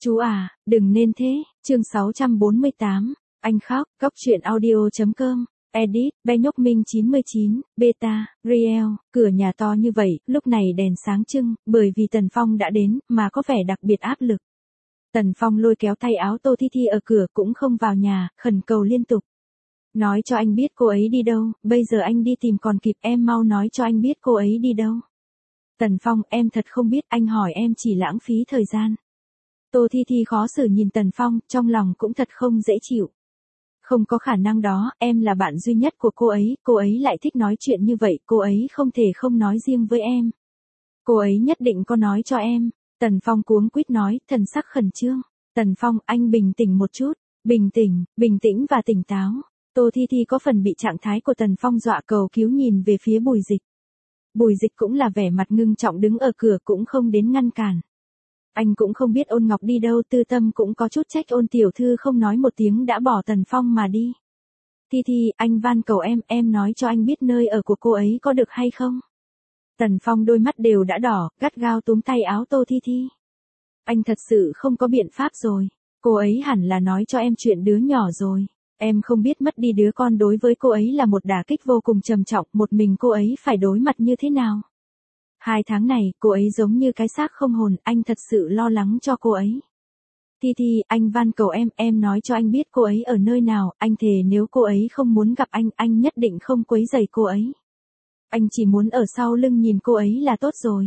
Chú à, đừng nên thế, chương 648, anh khóc, góc truyện audio.com, edit, Bé Nhóc Minh 99, beta, Riel, cửa nhà to như vậy, lúc này đèn sáng trưng, bởi vì Tần Phong đã đến, mà có vẻ đặc biệt áp lực. Tần Phong lôi kéo tay áo Tô Thi Thi ở cửa cũng không vào nhà, khẩn cầu liên tục. Nói cho anh biết cô ấy đi đâu, bây giờ anh đi tìm còn kịp, em mau nói cho anh biết cô ấy đi đâu. Tần Phong, em thật không biết, anh hỏi em chỉ lãng phí thời gian. Tô Thi Thi khó xử nhìn Tần Phong, trong lòng cũng thật không dễ chịu. Không có khả năng đó, em là bạn duy nhất của cô ấy lại thích nói chuyện như vậy, cô ấy không thể không nói riêng với em. Cô ấy nhất định có nói cho em. Tần Phong cuống quýt nói, thần sắc khẩn trương. Tần Phong, anh bình tĩnh một chút, bình tĩnh và tỉnh táo. Tô Thi Thi có phần bị trạng thái của Tần Phong dọa cầu cứu nhìn về phía Bùi Dịch. Bùi Dịch cũng là vẻ mặt ngưng trọng đứng ở cửa cũng không đến ngăn cản. Anh cũng không biết Ôn Ngọc đi đâu, Tư Tâm cũng có chút trách Ôn tiểu thư không nói một tiếng đã bỏ Tần Phong mà đi. Thi Thi, anh van cầu em nói cho anh biết nơi ở của cô ấy có được hay không? Tần Phong đôi mắt đều đã đỏ, gắt gao túm tay áo Tô Thi Thi. Anh thật sự không có biện pháp rồi, cô ấy hẳn là nói cho em chuyện đứa nhỏ rồi. Em không biết mất đi đứa con đối với cô ấy là một đả kích vô cùng trầm trọng, một mình cô ấy phải đối mặt như thế nào? 2 tháng này, cô ấy giống như cái xác không hồn, anh thật sự lo lắng cho cô ấy. Thi Thi, anh van cầu em nói cho anh biết cô ấy ở nơi nào, anh thề nếu cô ấy không muốn gặp anh nhất định không quấy rầy cô ấy. Anh chỉ muốn ở sau lưng nhìn cô ấy là tốt rồi.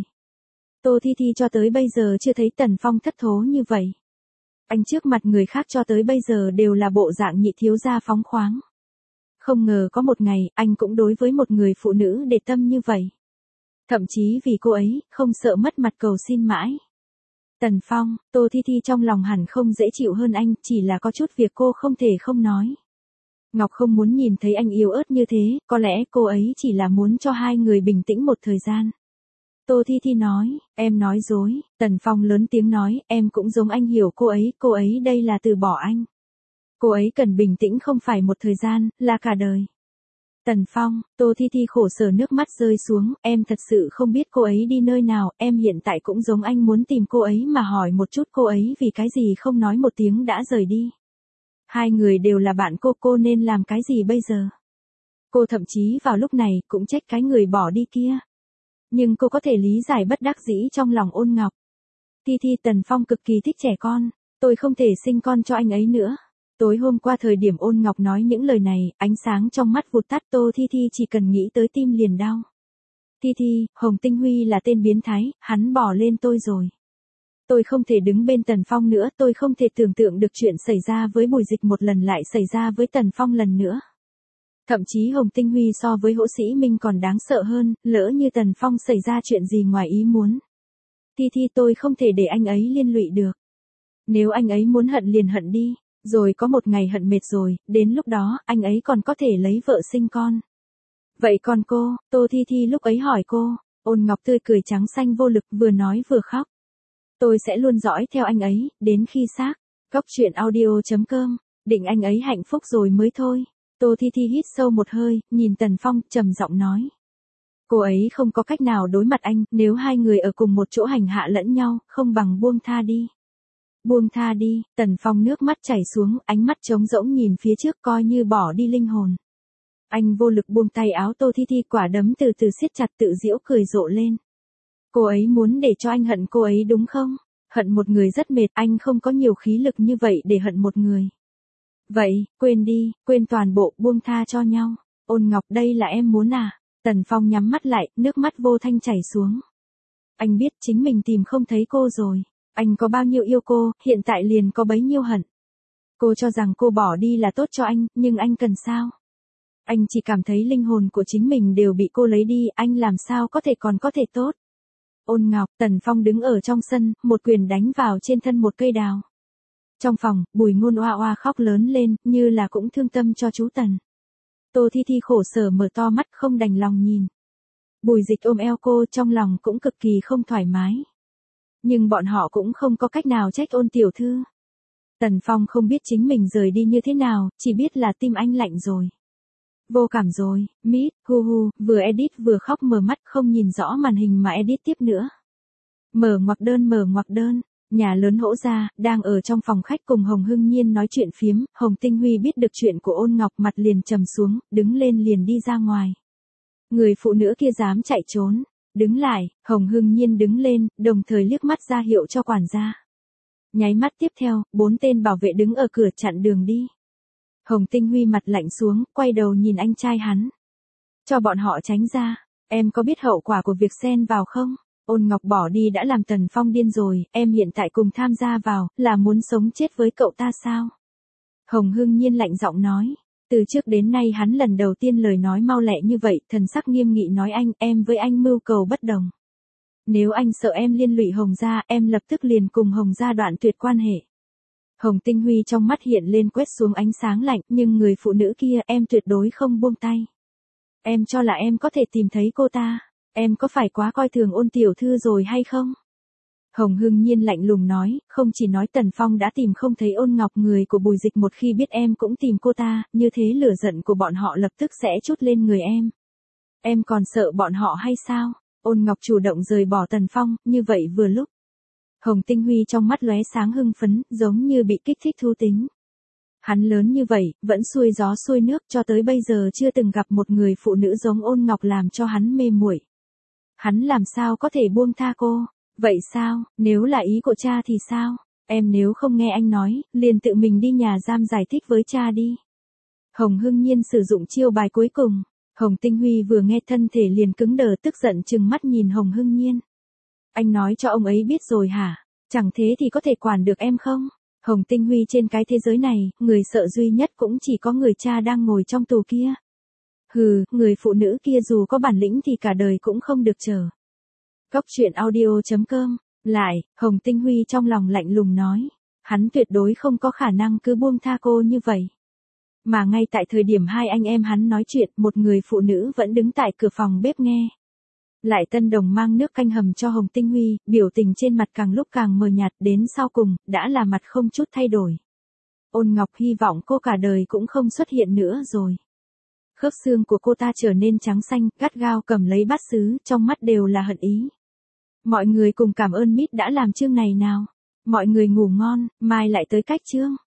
Tô Thi Thi cho tới bây giờ chưa thấy Tần Phong thất thố như vậy. Anh trước mặt người khác cho tới bây giờ đều là bộ dạng nhị thiếu gia phóng khoáng. Không ngờ có một ngày, anh cũng đối với một người phụ nữ để tâm như vậy. Thậm chí vì cô ấy, không sợ mất mặt cầu xin mãi. Tần Phong, Tô Thi Thi trong lòng hẳn không dễ chịu hơn anh, chỉ là có chút việc cô không thể không nói. Ngọc không muốn nhìn thấy anh yếu ớt như thế, có lẽ cô ấy chỉ là muốn cho hai người bình tĩnh một thời gian. Tô Thi Thi nói, em nói dối. Tần Phong lớn tiếng nói, em cũng giống anh hiểu cô ấy đây là từ bỏ anh. Cô ấy cần bình tĩnh không phải một thời gian, là cả đời. Tần Phong, Tô Thi Thi khổ sở nước mắt rơi xuống, em thật sự không biết cô ấy đi nơi nào, em hiện tại cũng giống anh muốn tìm cô ấy mà hỏi một chút cô ấy vì cái gì không nói một tiếng đã rời đi. Hai người đều là bạn cô nên làm cái gì bây giờ? Cô thậm chí vào lúc này cũng trách cái người bỏ đi kia. Nhưng cô có thể lý giải bất đắc dĩ trong lòng Ôn Ngọc. Thi Thi, Tần Phong cực kỳ thích trẻ con, tôi không thể sinh con cho anh ấy nữa. Tối hôm qua thời điểm Ôn Ngọc nói những lời này, ánh sáng trong mắt vụt tắt, Tô Thi Thi chỉ cần nghĩ tới tim liền đau. Thi Thi, Hồng Tinh Huy là tên biến thái, hắn bỏ lên tôi rồi. Tôi không thể đứng bên Tần Phong nữa, tôi không thể tưởng tượng được chuyện xảy ra với Bùi Dịch một lần lại xảy ra với Tần Phong lần nữa. Thậm chí Hồng Tinh Huy so với Hỗ Sĩ Minh còn đáng sợ hơn, lỡ như Tần Phong xảy ra chuyện gì ngoài ý muốn. Thi Thi, tôi không thể để anh ấy liên lụy được. Nếu anh ấy muốn hận liền hận đi, rồi có một ngày hận mệt rồi, đến lúc đó, anh ấy còn có thể lấy vợ sinh con. Vậy còn cô, Tô Thi Thi lúc ấy hỏi cô, Ôn Ngọc tươi cười trắng xanh vô lực vừa nói vừa khóc. Tôi sẽ luôn dõi theo anh ấy, đến khi xác. Góc truyện audio.com, định anh ấy hạnh phúc rồi mới thôi. Tô Thi Thi hít sâu một hơi, nhìn Tần Phong, trầm giọng nói. Cô ấy không có cách nào đối mặt anh, nếu hai người ở cùng một chỗ hành hạ lẫn nhau, không bằng buông tha đi. Buông tha đi, Tần Phong nước mắt chảy xuống, ánh mắt trống rỗng nhìn phía trước coi như bỏ đi linh hồn. Anh vô lực buông tay áo Tô Thi Thi, quả đấm từ từ siết chặt, tự giễu cười rộ lên. Cô ấy muốn để cho anh hận cô ấy đúng không? Hận một người rất mệt, anh không có nhiều khí lực như vậy để hận một người. Vậy, quên đi, quên toàn bộ, buông tha cho nhau. Ôn Ngọc, đây là em muốn à? Tần Phong nhắm mắt lại, nước mắt vô thanh chảy xuống. Anh biết chính mình tìm không thấy cô rồi. Anh có bao nhiêu yêu cô, hiện tại liền có bấy nhiêu hận. Cô cho rằng cô bỏ đi là tốt cho anh, nhưng anh cần sao? Anh chỉ cảm thấy linh hồn của chính mình đều bị cô lấy đi, anh làm sao có thể còn có thể tốt? Ôn Ngọc, Tần Phong đứng ở trong sân, một quyền đánh vào trên thân một cây đào. Trong phòng, Bùi Ngôn oa oa khóc lớn lên, như là cũng thương tâm cho chú Tần. Tô Thi Thi khổ sở mở to mắt không đành lòng nhìn. Bùi Dịch ôm eo cô, trong lòng cũng cực kỳ không thoải mái. Nhưng bọn họ cũng không có cách nào trách Ôn tiểu thư. Tần Phong không biết chính mình rời đi như thế nào, chỉ biết là tim anh lạnh rồi. Vô cảm rồi, mít, hu hu, vừa edit vừa khóc mở mắt không nhìn rõ màn hình mà edit tiếp nữa. Mở ngoặc đơn, Nhà lớn Hỗ gia, đang ở trong phòng khách cùng Hồng Hưng Nhiên nói chuyện phiếm, Hồng Tinh Huy biết được chuyện của Ôn Ngọc mặt liền trầm xuống, đứng lên liền đi ra ngoài. Người phụ nữ kia dám chạy trốn, đứng lại, Hồng Hưng Nhiên đứng lên, đồng thời liếc mắt ra hiệu cho quản gia. Nháy mắt tiếp theo, 4 tên bảo vệ đứng ở cửa chặn đường đi. Hồng Tinh Huy mặt lạnh xuống, quay đầu nhìn anh trai hắn. Cho bọn họ tránh ra, em có biết hậu quả của việc xen vào không? Ôn Ngọc bỏ đi đã làm Tần Phong điên rồi, em hiện tại cùng tham gia vào, là muốn sống chết với cậu ta sao? Hồng Hưng Nhiên lạnh giọng nói. Từ trước đến nay hắn lần đầu tiên lời nói mau lẹ như vậy, thần sắc nghiêm nghị nói em với anh mưu cầu bất đồng. Nếu anh sợ em liên lụy Hồng gia, em lập tức liền cùng Hồng gia đoạn tuyệt quan hệ. Hồng Tinh Huy trong mắt hiện lên quét xuống ánh sáng lạnh, nhưng người phụ nữ kia em tuyệt đối không buông tay. Em cho là em có thể tìm thấy cô ta, em có phải quá coi thường Ôn tiểu thư rồi hay không? Hồng Hưng Nhiên lạnh lùng nói, không chỉ nói Tần Phong đã tìm không thấy Ôn Ngọc, người của Bùi Dịch một khi biết em cũng tìm cô ta, như thế lửa giận của bọn họ lập tức sẽ trút lên người em. Em còn sợ bọn họ hay sao? Ôn Ngọc chủ động rời bỏ Tần Phong, như vậy vừa lúc. Hồng Tinh Huy trong mắt lóe sáng hưng phấn, giống như bị kích thích thú tính. Hắn lớn như vậy, vẫn xuôi gió xuôi nước, cho tới bây giờ chưa từng gặp một người phụ nữ giống Ôn Ngọc làm cho hắn mê muội. Hắn làm sao có thể buông tha cô? Vậy sao, nếu là ý của cha thì sao? Em nếu không nghe anh nói, liền tự mình đi nhà giam giải thích với cha đi. Hồng Hưng Nhiên sử dụng chiêu bài cuối cùng. Hồng Tinh Huy vừa nghe thân thể liền cứng đờ, tức giận trừng mắt nhìn Hồng Hưng Nhiên. Anh nói cho ông ấy biết rồi hả? Chẳng thế thì có thể quản được em không? Hồng Tinh Huy trên cái thế giới này, người sợ duy nhất cũng chỉ có người cha đang ngồi trong tù kia. Hừ, người phụ nữ kia dù có bản lĩnh thì cả đời cũng không được chờ. Cóc truyện audio.com. Lại, Hồng Tinh Huy trong lòng lạnh lùng nói. Hắn tuyệt đối không có khả năng cứ buông tha cô như vậy. Mà ngay tại thời điểm hai anh em hắn nói chuyện, một người phụ nữ vẫn đứng tại cửa phòng bếp nghe. Lại Tân Đồng mang nước canh hầm cho Hồng Tinh Huy, biểu tình trên mặt càng lúc càng mờ nhạt, đến sau cùng, đã là mặt không chút thay đổi. Ôn Ngọc hy vọng cô cả đời cũng không xuất hiện nữa rồi. Khớp xương của cô ta trở nên trắng xanh, gắt gao cầm lấy bát sứ, trong mắt đều là hận ý. Mọi người cùng cảm ơn Mít đã làm chương này nào. Mọi người ngủ ngon, mai lại tới cách chương.